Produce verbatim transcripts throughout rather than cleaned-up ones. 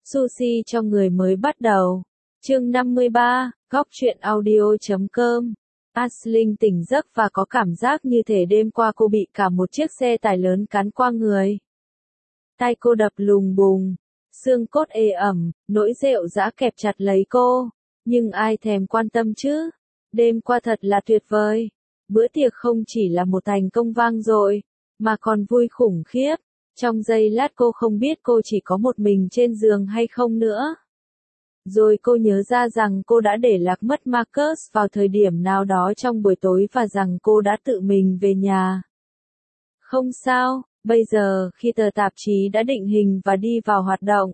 Sushi cho người mới bắt đầu. Chương năm mươi ba, góc truyện audio.com. Aisling tỉnh giấc và có cảm giác như thể đêm qua cô bị cả một chiếc xe tải lớn cán qua người. Tai cô đập lùng bùng, xương cốt ê ẩm, nỗi rệu rã kẹp chặt lấy cô. Nhưng ai thèm quan tâm chứ? Đêm qua thật là tuyệt vời. Bữa tiệc không chỉ là một thành công vang dội, mà còn vui khủng khiếp. Trong giây lát cô không biết cô chỉ có một mình trên giường hay không nữa. Rồi cô nhớ ra rằng cô đã để lạc mất Marcus vào thời điểm nào đó trong buổi tối và rằng cô đã tự mình về nhà. Không sao, bây giờ khi tờ tạp chí đã định hình và đi vào hoạt động,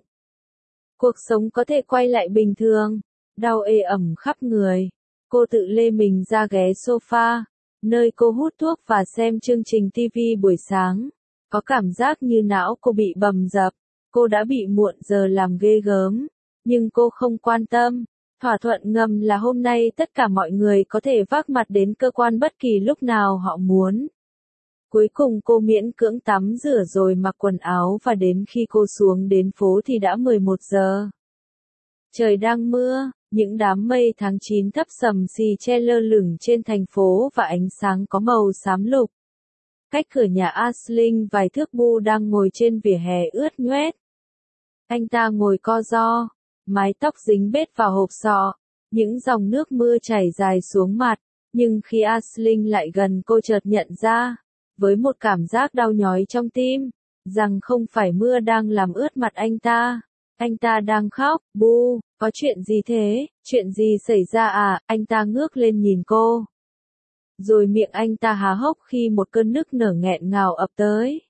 cuộc sống có thể quay lại bình thường. Đau ê ẩm khắp người. Cô tự lê mình ra ghế sofa, nơi cô hút thuốc và xem chương trình ti vi buổi sáng. Có cảm giác như não cô bị bầm dập. Cô đã bị muộn giờ làm ghê gớm. Nhưng cô không quan tâm. Thỏa thuận ngầm là hôm nay tất cả mọi người có thể vác mặt đến cơ quan bất kỳ lúc nào họ muốn. Cuối cùng cô miễn cưỡng tắm rửa rồi mặc quần áo và đến khi cô xuống đến phố thì đã mười một giờ. Trời đang mưa, những đám mây tháng chín thấp sầm xì che lơ lửng trên thành phố và ánh sáng có màu xám lục. Cách cửa nhà Aisling vài thước, Bu đang ngồi trên vỉa hè ướt nhoét. Anh ta ngồi co ro, mái tóc dính bết vào hộp sọ, những dòng nước mưa chảy dài xuống mặt. Nhưng khi Aisling lại gần cô chợt nhận ra, với một cảm giác đau nhói trong tim, rằng không phải mưa đang làm ướt mặt anh ta. Anh ta đang khóc. Bu, có chuyện gì thế? Chuyện gì xảy ra à? Anh ta ngước lên nhìn cô. Rồi miệng anh ta há hốc khi một cơn nức nở nghẹn ngào ập tới.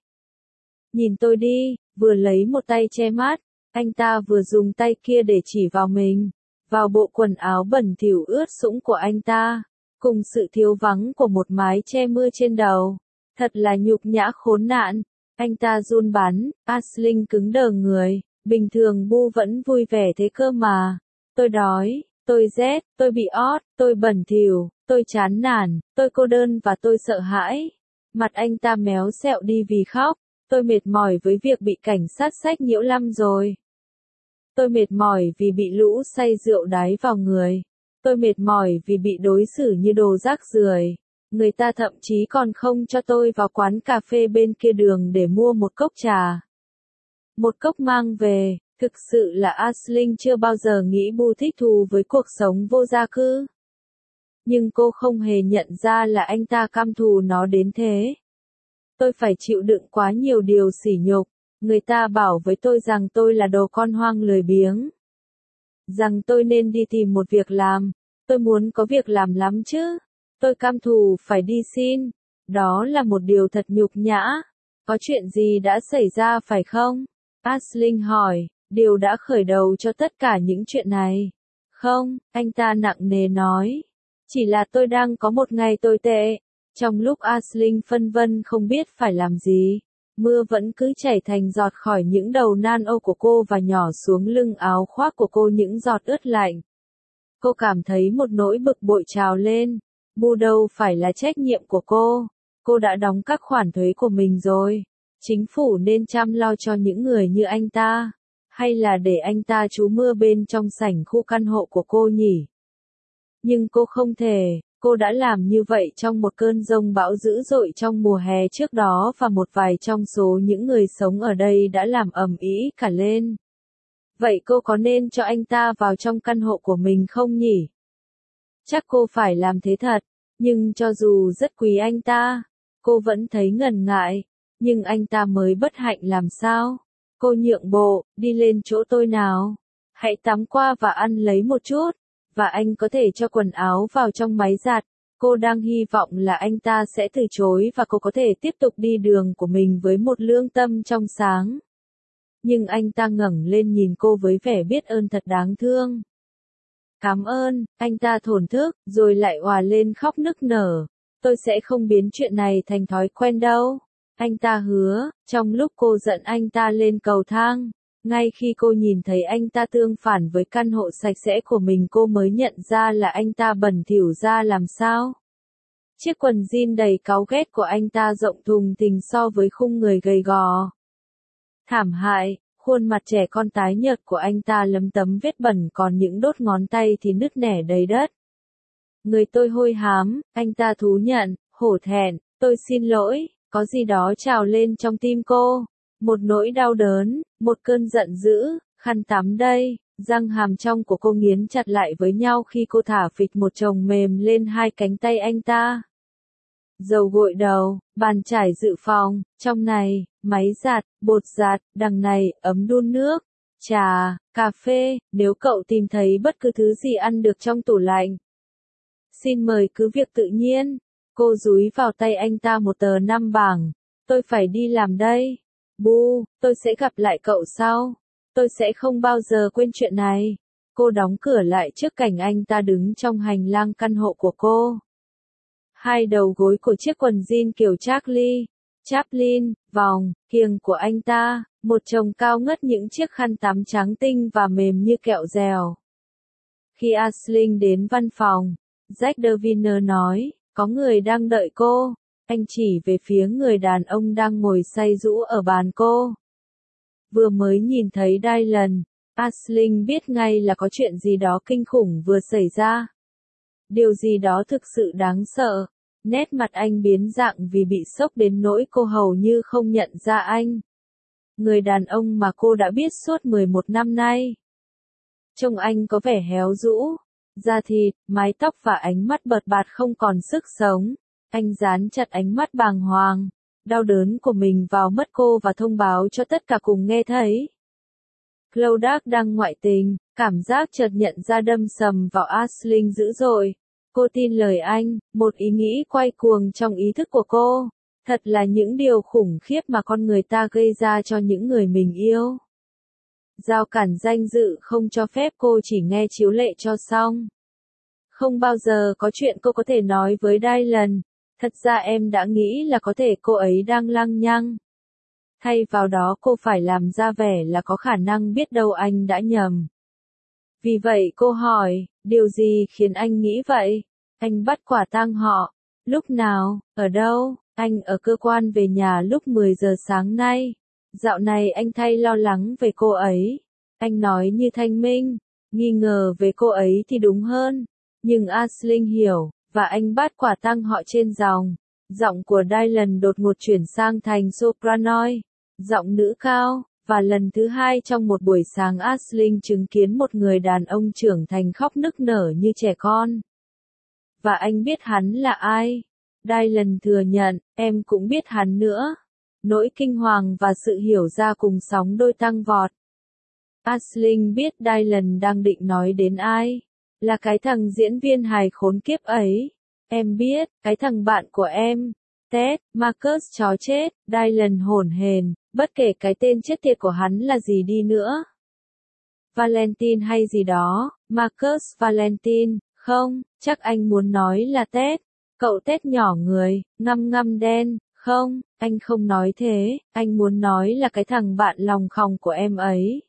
Nhìn tôi đi, vừa lấy một tay che mắt, anh ta vừa dùng tay kia để chỉ vào mình, vào bộ quần áo bẩn thỉu ướt sũng của anh ta, cùng sự thiếu vắng của một mái che mưa trên đầu. Thật là nhục nhã khốn nạn. Anh ta run bắn. Aisling cứng đờ người. Bình thường Bu vẫn vui vẻ thế cơ mà. Tôi đói, tôi rét, tôi bị ót, tôi bẩn thỉu, tôi chán nản, tôi cô đơn và tôi sợ hãi. Mặt anh ta méo xẹo đi vì khóc. Tôi mệt mỏi với việc bị cảnh sát xách nhiễu lăm rồi. Tôi mệt mỏi vì bị lũ say rượu đái vào người. Tôi mệt mỏi vì bị đối xử như đồ rác rưởi. Người ta thậm chí còn không cho tôi vào quán cà phê bên kia đường để mua một cốc trà. Một cốc mang về. Thực sự là Aisling chưa bao giờ nghĩ Bu thích thú với cuộc sống vô gia cư. Nhưng cô không hề nhận ra là anh ta căm thù nó đến thế. Tôi phải chịu đựng quá nhiều điều sỉ nhục. Người ta bảo với tôi rằng tôi là đồ con hoang lười biếng. Rằng tôi nên đi tìm một việc làm. Tôi muốn có việc làm lắm chứ. Tôi căm thù phải đi xin. Đó là một điều thật nhục nhã. Có chuyện gì đã xảy ra phải không? Aisling hỏi. Điều đã khởi đầu cho tất cả những chuyện này. Không, anh ta nặng nề nói. Chỉ là tôi đang có một ngày tồi tệ. Trong lúc Aisling phân vân không biết phải làm gì, mưa vẫn cứ chảy thành giọt khỏi những đầu nan âu của cô và nhỏ xuống lưng áo khoác của cô những giọt ướt lạnh. Cô cảm thấy một nỗi bực bội trào lên. Bu đâu phải là trách nhiệm của cô. Cô đã đóng các khoản thuế của mình rồi. Chính phủ nên chăm lo cho những người như anh ta. Hay là để anh ta trú mưa bên trong sảnh khu căn hộ của cô nhỉ? Nhưng cô không thể. Cô đã làm như vậy trong một cơn giông bão dữ dội trong mùa hè trước đó và một vài trong số những người sống ở đây đã làm ầm ĩ cả lên. Vậy cô có nên cho anh ta vào trong căn hộ của mình không nhỉ? Chắc cô phải làm thế thật. Nhưng cho dù rất quý anh ta, cô vẫn thấy ngần ngại. Nhưng anh ta mới bất hạnh làm sao? Cô nhượng bộ. Đi lên chỗ tôi nào. Hãy tắm qua và ăn lấy một chút. Và anh có thể cho quần áo vào trong máy giặt. Cô đang hy vọng là anh ta sẽ từ chối và cô có thể tiếp tục đi đường của mình với một lương tâm trong sáng. Nhưng anh ta ngẩng lên nhìn cô với vẻ biết ơn thật đáng thương. Cảm ơn, anh ta thổn thức, rồi lại òa lên khóc nức nở. Tôi sẽ không biến chuyện này thành thói quen đâu. Anh ta hứa. Trong lúc cô dẫn anh ta lên cầu thang, ngay khi cô nhìn thấy anh ta tương phản với căn hộ sạch sẽ của mình, cô mới nhận ra là anh ta bẩn thỉu ra làm sao. Chiếc quần jean đầy cáu ghét của anh ta rộng thùng thình so với khung người gầy gò. Thảm hại, Khuôn mặt trẻ con tái nhợt của anh ta lấm tấm vết bẩn, còn những đốt ngón tay thì nứt nẻ đầy đất. Người tôi hôi hám, anh ta thú nhận, hổ thẹn, tôi xin lỗi, có gì đó trào lên trong tim cô. Một nỗi đau đớn, một cơn giận dữ, khăn tắm đây, răng hàm trong của cô nghiến chặt lại với nhau khi cô thả phịch một chồng mềm lên hai cánh tay anh ta. Dầu gội đầu, bàn chải dự phòng, trong này, máy giặt, bột giặt, đằng này, ấm đun nước, trà, cà phê, nếu cậu tìm thấy bất cứ thứ gì ăn được trong tủ lạnh. Xin mời cứ việc tự nhiên. Cô dúi vào tay anh ta một tờ năm bảng. Tôi phải đi làm đây. Bu, tôi sẽ gặp lại cậu sau. Tôi sẽ không bao giờ quên chuyện này. Cô đóng cửa lại trước cảnh anh ta đứng trong hành lang căn hộ của cô. Hai đầu gối của chiếc quần jean kiểu Charlie Chaplin, vòng, kiềng của anh ta, một chồng cao ngất những chiếc khăn tắm trắng tinh và mềm như kẹo dẻo. Khi Aisling đến văn phòng, Jack Deviner nói, có người đang đợi cô. Anh chỉ về phía người đàn ông đang ngồi say rũ ở bàn cô. Vừa mới nhìn thấy Dylan, Aisling biết ngay là có chuyện gì đó kinh khủng vừa xảy ra. Điều gì đó thực sự đáng sợ. Nét mặt anh biến dạng vì bị sốc đến nỗi cô hầu như không nhận ra anh. Người đàn ông mà cô đã biết suốt mười một năm nay. Trông anh có vẻ héo rũ, da thịt, mái tóc và ánh mắt bợt bạt không còn sức sống. Anh dán chặt ánh mắt bàng hoàng, đau đớn của mình vào mắt cô và thông báo cho tất cả cùng nghe thấy. Clodagh đang ngoại tình, cảm giác chợt nhận ra đâm sầm vào Aisling dữ dội. Cô tin lời anh, một ý nghĩ quay cuồng trong ý thức của cô. Thật là những điều khủng khiếp mà con người ta gây ra cho những người mình yêu. Rào cản danh dự không cho phép cô chỉ nghe chiếu lệ cho xong. Không bao giờ có chuyện cô có thể nói với Dylan. Thật ra em đã nghĩ là có thể cô ấy đang lăng nhăng. Thay vào đó cô phải làm ra vẻ là có khả năng biết đâu anh đã nhầm. Vì vậy cô hỏi, điều gì khiến anh nghĩ vậy? Anh bắt quả tang họ. Lúc nào? Ở đâu? Anh ở cơ quan về nhà lúc mười giờ sáng nay. Dạo này anh thay lo lắng về cô ấy. Anh nói như thanh minh. Nghi ngờ về cô ấy thì đúng hơn. Nhưng Aisling hiểu, và anh bắt quả tang họ trên giọng. Giọng của Dylan đột ngột chuyển sang thành sopranoid. Giọng nữ cao. Và lần thứ hai trong một buổi sáng Aisling chứng kiến một người đàn ông trưởng thành khóc nức nở như trẻ con. Và anh biết hắn là ai. Dylan thừa nhận, em cũng biết hắn nữa. Nỗi kinh hoàng và sự hiểu ra cùng sóng đôi tăng vọt. Aisling biết Dylan đang định nói đến ai. Là cái thằng diễn viên hài khốn kiếp ấy. Em biết, cái thằng bạn của em. Ted, Marcus chó chết, Dylan hổn hển, bất kể cái tên chết tiệt của hắn là gì đi nữa. Valentine hay gì đó, Marcus Valentine, không, chắc anh muốn nói là Ted. Cậu Ted nhỏ người, ngăm ngăm đen, không, anh không nói thế, anh muốn nói là cái thằng bạn lòng khòng của em ấy.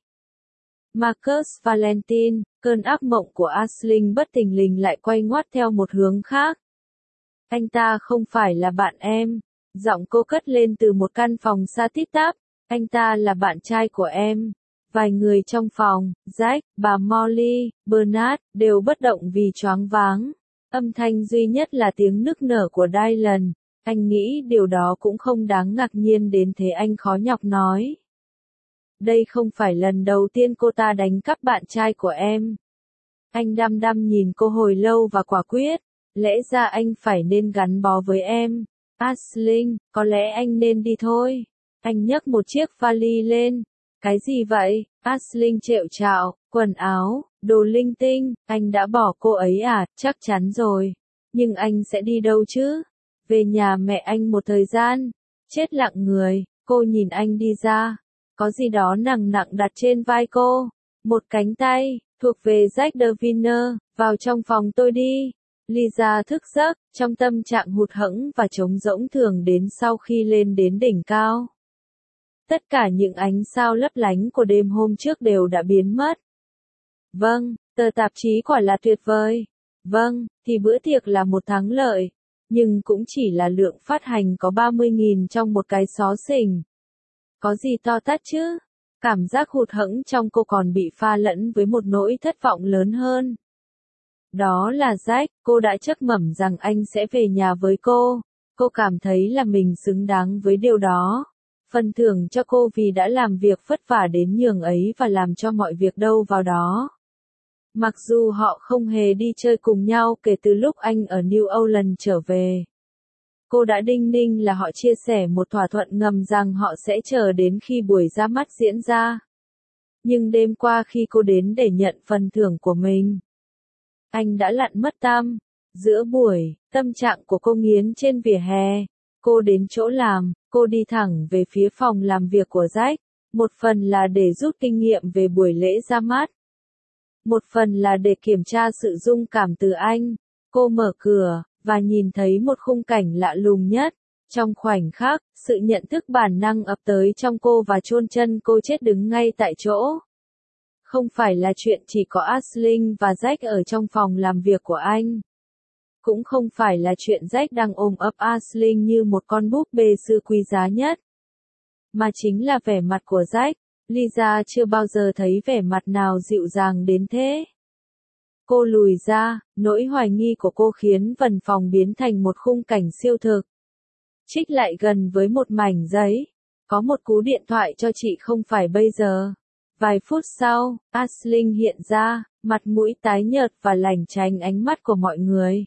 Marcus Valentine, cơn ác mộng của Aisling bất thình lình lại quay ngoắt theo một hướng khác. Anh ta không phải là bạn em. Giọng cô cất lên từ một căn phòng xa tít tắp. Anh ta là bạn trai của em. Vài người trong phòng, Jack, bà Molly, Bernard, đều bất động vì choáng váng. Âm thanh duy nhất là tiếng nức nở của Dylan. Anh nghĩ điều đó cũng không đáng ngạc nhiên đến thế anh khó nhọc nói. Đây không phải lần đầu tiên cô ta đánh cắp bạn trai của em. Anh đăm đăm nhìn cô hồi lâu và quả quyết. Lẽ ra anh phải nên gắn bó với em. Aisling, có lẽ anh nên đi thôi. Anh nhấc một chiếc vali lên. Cái gì vậy? Aisling trệu trạo, quần áo, đồ linh tinh. Anh đã bỏ cô ấy à? Chắc chắn rồi. Nhưng anh sẽ đi đâu chứ? Về nhà mẹ anh một thời gian. Chết lặng người, cô nhìn anh đi ra. Có gì đó nặng nặng đặt trên vai cô. Một cánh tay, thuộc về Jack Deviner, vào trong phòng tôi đi. Lisa thức giấc, trong tâm trạng hụt hẫng và trống rỗng thường đến sau khi lên đến đỉnh cao. Tất cả những ánh sao lấp lánh của đêm hôm trước đều đã biến mất. Vâng, tờ tạp chí quả là tuyệt vời. Vâng, thì bữa tiệc là một thắng lợi. Nhưng cũng chỉ là lượng phát hành có ba mươi nghìn trong một cái xó xỉnh. Có gì to tát chứ? Cảm giác hụt hẫng trong cô còn bị pha lẫn với một nỗi thất vọng lớn hơn. Đó là Jack, cô đã chắc mẩm rằng anh sẽ về nhà với cô. Cô cảm thấy là mình xứng đáng với điều đó. Phần thưởng cho cô vì đã làm việc vất vả đến nhường ấy và làm cho mọi việc đâu vào đó. Mặc dù họ không hề đi chơi cùng nhau kể từ lúc anh ở New Orleans trở về. Cô đã đinh ninh là họ chia sẻ một thỏa thuận ngầm rằng họ sẽ chờ đến khi buổi ra mắt diễn ra. Nhưng đêm qua khi cô đến để nhận phần thưởng của mình, anh đã lặn mất tăm. Giữa buổi, tâm trạng của cô nghiến trên vỉa hè. Cô đến chỗ làm, cô đi thẳng về phía phòng làm việc của Jack. Một phần là để rút kinh nghiệm về buổi lễ ra mắt. Một phần là để kiểm tra sự dung cảm từ anh. Cô mở cửa, và nhìn thấy một khung cảnh lạ lùng nhất. Trong khoảnh khắc, sự nhận thức bản năng ập tới trong cô và chôn chân cô chết đứng ngay tại chỗ. Không phải là chuyện chỉ có Aisling và Jack ở trong phòng làm việc của anh. Cũng không phải là chuyện Jack đang ôm ấp Aisling như một con búp bê xưa quý giá nhất. Mà chính là vẻ mặt của Jack. Lisa chưa bao giờ thấy vẻ mặt nào dịu dàng đến thế. Cô lùi ra, nỗi hoài nghi của cô khiến văn phòng biến thành một khung cảnh siêu thực. Trích lại gần với một mảnh giấy. Có một cú điện thoại cho chị không phải bây giờ. Vài phút sau, Aisling hiện ra, mặt mũi tái nhợt và lảng tránh ánh mắt của mọi người.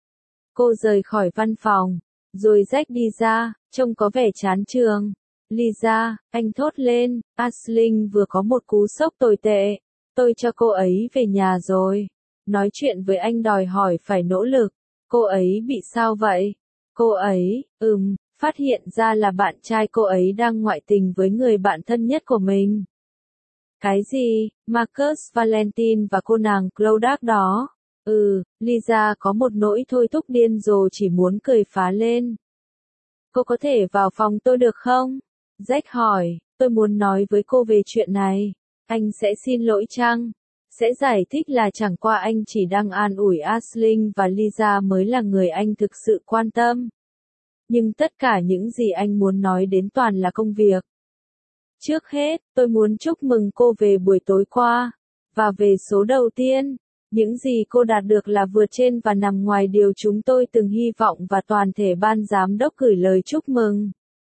Cô rời khỏi văn phòng, rồi Jack đi ra, trông có vẻ chán chường. Lisa, anh thốt lên, Aisling vừa có một cú sốc tồi tệ. Tôi cho cô ấy về nhà rồi. Nói chuyện với anh đòi hỏi phải nỗ lực. Cô ấy bị sao vậy? Cô ấy, ừm, phát hiện ra là bạn trai cô ấy đang ngoại tình với người bạn thân nhất của mình. Cái gì? Marcus Valentine và cô nàng Clodagh đó. Ừ, Lisa có một nỗi thôi thúc điên rồ chỉ muốn cười phá lên. Cô có thể vào phòng tôi được không? Jack hỏi, tôi muốn nói với cô về chuyện này. Anh sẽ xin lỗi chăng? Sẽ giải thích là chẳng qua anh chỉ đang an ủi Aisling và Lisa mới là người anh thực sự quan tâm. Nhưng tất cả những gì anh muốn nói đến toàn là công việc. Trước hết, tôi muốn chúc mừng cô về buổi tối qua. Và về số đầu tiên, những gì cô đạt được là vượt trên và nằm ngoài điều chúng tôi từng hy vọng và toàn thể ban giám đốc gửi lời chúc mừng.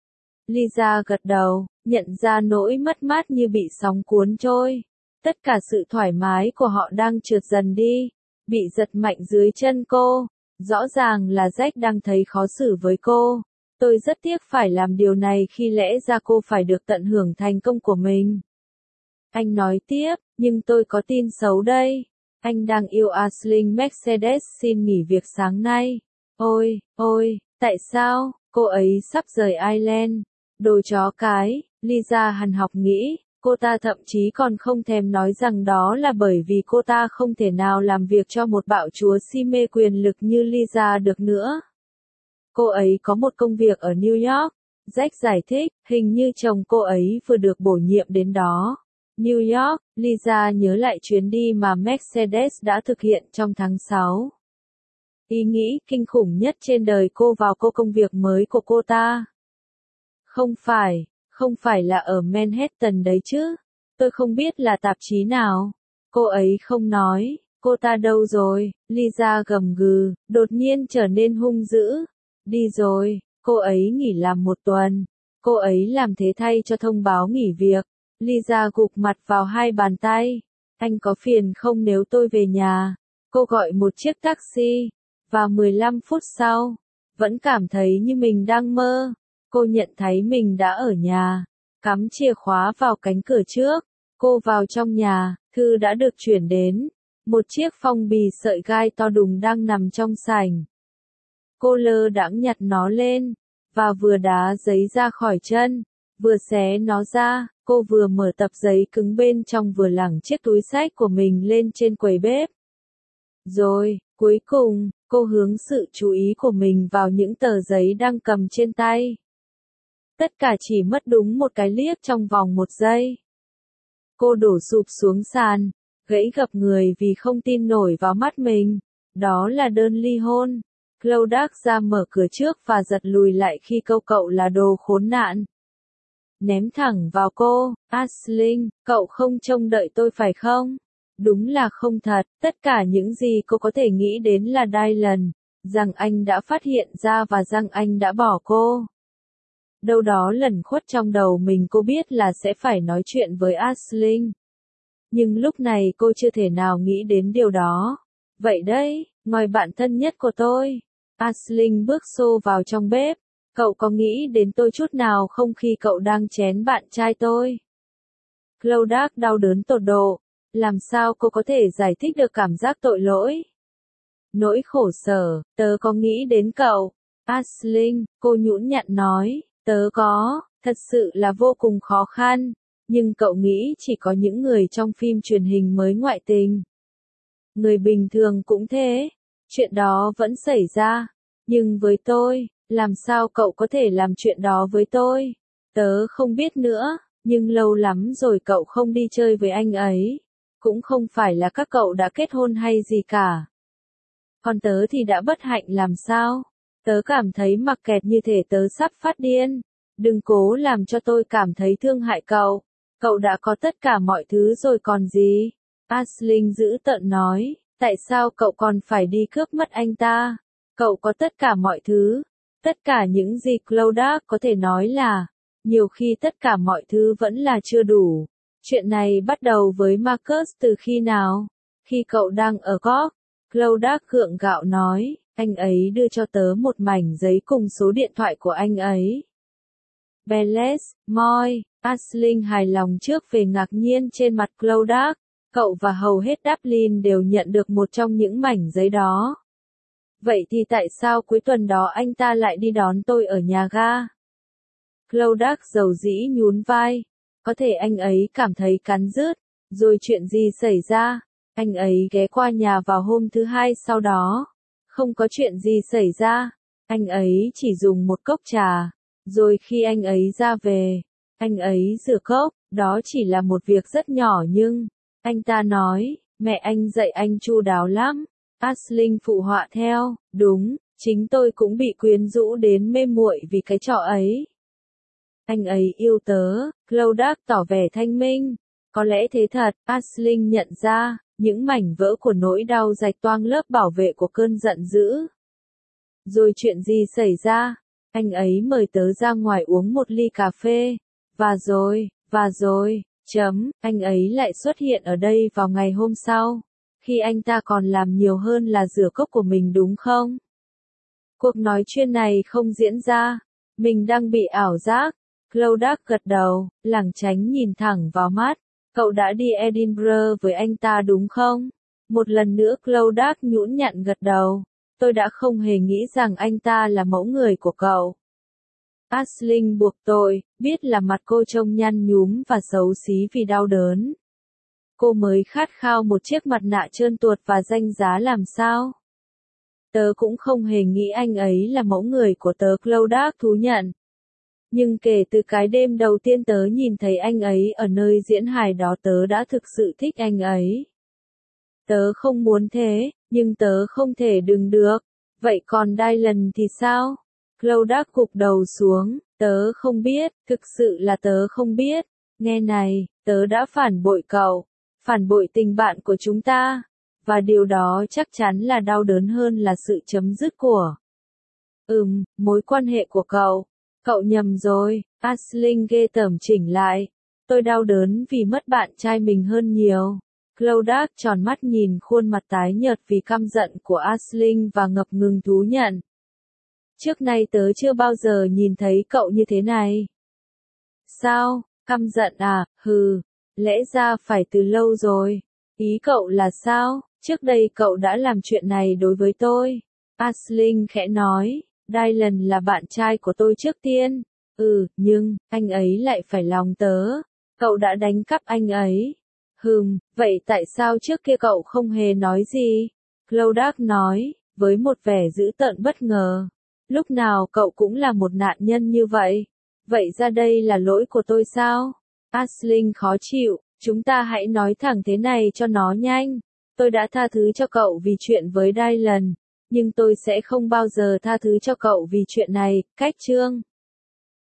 Lisa gật đầu, nhận ra nỗi mất mát như bị sóng cuốn trôi. Tất cả sự thoải mái của họ đang trượt dần đi, bị giật mạnh dưới chân cô. Rõ ràng là Jack đang thấy khó xử với cô. Tôi rất tiếc phải làm điều này khi lẽ ra cô phải được tận hưởng thành công của mình. Anh nói tiếp, nhưng tôi có tin xấu đây. Anh đang yêu Aisling Mercedes xin nghỉ việc sáng nay. Ôi, ôi, tại sao? Cô ấy sắp rời Ireland. Đồ chó cái, Lisa hằn học nghĩ. Cô ta thậm chí còn không thèm nói rằng đó là bởi vì cô ta không thể nào làm việc cho một bạo chúa si mê quyền lực như Lisa được nữa. Cô ấy có một công việc ở New York. Jack giải thích, hình như chồng cô ấy vừa được bổ nhiệm đến đó. New York, Lisa nhớ lại chuyến đi mà Mercedes đã thực hiện trong tháng sáu. Ý nghĩ kinh khủng nhất trên đời cô vào cô công việc mới của cô ta. Không phải, không phải là ở Manhattan đấy chứ. Tôi không biết là tạp chí nào. Cô ấy không nói, cô ta đâu rồi? Lisa gầm gừ, đột nhiên trở nên hung dữ. Đi rồi, cô ấy nghỉ làm một tuần. Cô ấy làm thế thay cho thông báo nghỉ việc. Lisa gục mặt vào hai bàn tay. Anh có phiền không nếu tôi về nhà? Cô gọi một chiếc taxi. Và mười lăm phút sau, vẫn cảm thấy như mình đang mơ. Cô nhận thấy mình đã ở nhà. Cắm chìa khóa vào cánh cửa trước. Cô vào trong nhà, thư đã được chuyển đến. Một chiếc phong bì sợi gai to đùng đang nằm trong sảnh. Cô lơ đãng nhặt nó lên, và vừa đá giấy ra khỏi chân, vừa xé nó ra, cô vừa mở tập giấy cứng bên trong vừa lẳng chiếc túi xách của mình lên trên quầy bếp. Rồi, cuối cùng, cô hướng sự chú ý của mình vào những tờ giấy đang cầm trên tay. Tất cả chỉ mất đúng một cái liếc trong vòng một giây. Cô đổ sụp xuống sàn, gãy gập người vì không tin nổi vào mắt mình. Đó là đơn ly hôn. Clodagh ra mở cửa trước và giật lùi lại khi câu cậu là đồ khốn nạn. ném thẳng vào cô. Aisling, cậu không trông đợi tôi phải không? Đúng là không thật, tất cả những gì cô có thể nghĩ đến là Dylan, rằng anh đã phát hiện ra và rằng anh đã bỏ cô. Đâu đó lẩn khuất trong đầu mình cô biết là sẽ phải nói chuyện với Aisling. Nhưng lúc này cô chưa thể nào nghĩ đến điều đó. Vậy đấy, ngòi bạn thân nhất của tôi. Aisling bước xô vào trong bếp. Cậu có nghĩ đến tôi chút nào không khi cậu đang chén bạn trai tôi? Clodagh đau đớn tột độ. Làm sao cô có thể giải thích được cảm giác tội lỗi? Nỗi khổ sở, tớ có nghĩ đến cậu. Aisling, cô nhũn nhặn nói, tớ có, thật sự là vô cùng khó khăn. Nhưng cậu nghĩ chỉ có những người trong phim truyền hình mới ngoại tình. Người bình thường cũng thế. Chuyện đó vẫn xảy ra. Nhưng với tôi, làm sao cậu có thể làm chuyện đó với tôi? Tớ không biết nữa, nhưng lâu lắm rồi cậu không đi chơi với anh ấy. Cũng không phải là các cậu đã kết hôn hay gì cả. Còn tớ thì đã bất hạnh làm sao? Tớ cảm thấy mặc kẹt như thể tớ sắp phát điên. Đừng cố làm cho tôi cảm thấy thương hại cậu. Cậu đã có tất cả mọi thứ rồi còn gì? Aisling dữ tợn nói, tại sao cậu còn phải đi cướp mất anh ta? Cậu có tất cả mọi thứ. Tất cả những gì Clodagh có thể nói là, nhiều khi tất cả mọi thứ vẫn là chưa đủ. Chuyện này bắt đầu với Marcus từ khi nào? Khi cậu đang ở Cork. Clodagh gượng gạo nói, anh ấy đưa cho tớ một mảnh giấy cùng số điện thoại của anh ấy. Beles, Moi, Aisling hài lòng trước về ngạc nhiên trên mặt Clodagh. Cậu và hầu hết Dublin đều nhận được một trong những mảnh giấy đó. Vậy thì tại sao cuối tuần đó anh ta lại đi đón tôi ở nhà ga? Clodagh dầu dĩ nhún vai. Có thể anh ấy cảm thấy cắn rứt. Rồi chuyện gì xảy ra? Anh ấy ghé qua nhà vào hôm thứ hai sau đó. Không có chuyện gì xảy ra. Anh ấy chỉ dùng một cốc trà. Rồi khi anh ấy ra về, anh ấy rửa cốc. Đó chỉ là một việc rất nhỏ nhưng, anh ta nói, mẹ anh dạy anh chu đáo lắm. Aisling phụ họa theo, đúng, chính tôi cũng bị quyến rũ đến mê muội vì cái trò ấy. Anh ấy yêu tớ, Clodagh tỏ vẻ thanh minh. Có lẽ thế thật, Aisling nhận ra, những mảnh vỡ của nỗi đau rạch toang lớp bảo vệ của cơn giận dữ. Rồi chuyện gì xảy ra? Anh ấy mời tớ ra ngoài uống một ly cà phê. Và rồi, và rồi, chấm, anh ấy lại xuất hiện ở đây vào ngày hôm sau. Khi anh ta còn làm nhiều hơn là rửa cốc của mình đúng không? Cuộc nói chuyện này không diễn ra. Mình đang bị ảo giác. Clodagh gật đầu, lảng tránh nhìn thẳng vào mắt. Cậu đã đi Edinburgh với anh ta đúng không? Một lần nữa Clodagh nhũn nhặn gật đầu. Tôi đã không hề nghĩ rằng anh ta là mẫu người của cậu. Aisling buộc tội, biết là mặt cô trông nhăn nhúm và xấu xí vì đau đớn. Cô mới khát khao một chiếc mặt nạ trơn tuột và danh giá làm sao? Tớ cũng không hề nghĩ anh ấy là mẫu người của tớ, Clodagh thú nhận. Nhưng kể từ cái đêm đầu tiên tớ nhìn thấy anh ấy ở nơi diễn hài đó tớ đã thực sự thích anh ấy. Tớ không muốn thế, nhưng tớ không thể đừng được. Vậy còn Dylan thì sao? Clodagh gục đầu xuống, tớ không biết, thực sự là tớ không biết. Nghe này, tớ đã phản bội cậu, phản bội tình bạn của chúng ta. Và điều đó chắc chắn là đau đớn hơn là sự chấm dứt của. Ừm, mối quan hệ của cậu. Cậu nhầm rồi, Aisling ghê tởm chỉnh lại. Tôi đau đớn vì mất bạn trai mình hơn nhiều. Clodagh tròn mắt nhìn khuôn mặt tái nhợt vì căm giận của Aisling và ngập ngừng thú nhận. Trước nay tớ chưa bao giờ nhìn thấy cậu như thế này. Sao, căm giận à, hừ, lẽ ra phải từ lâu rồi. Ý cậu là sao, trước đây cậu đã làm chuyện này đối với tôi. Aisling khẽ nói, Dylan là bạn trai của tôi trước tiên. Ừ, nhưng, anh ấy lại phải lòng tớ. Cậu đã đánh cắp anh ấy. Hừm, vậy tại sao trước kia cậu không hề nói gì? Clodagh nói, với một vẻ dữ tợn bất ngờ. Lúc nào cậu cũng là một nạn nhân như vậy. Vậy ra đây là lỗi của tôi sao? Aisling khó chịu, chúng ta hãy nói thẳng thế này cho nó nhanh. Tôi đã tha thứ cho cậu vì chuyện với Dylan. Nhưng tôi sẽ không bao giờ tha thứ cho cậu vì chuyện này, cách chương.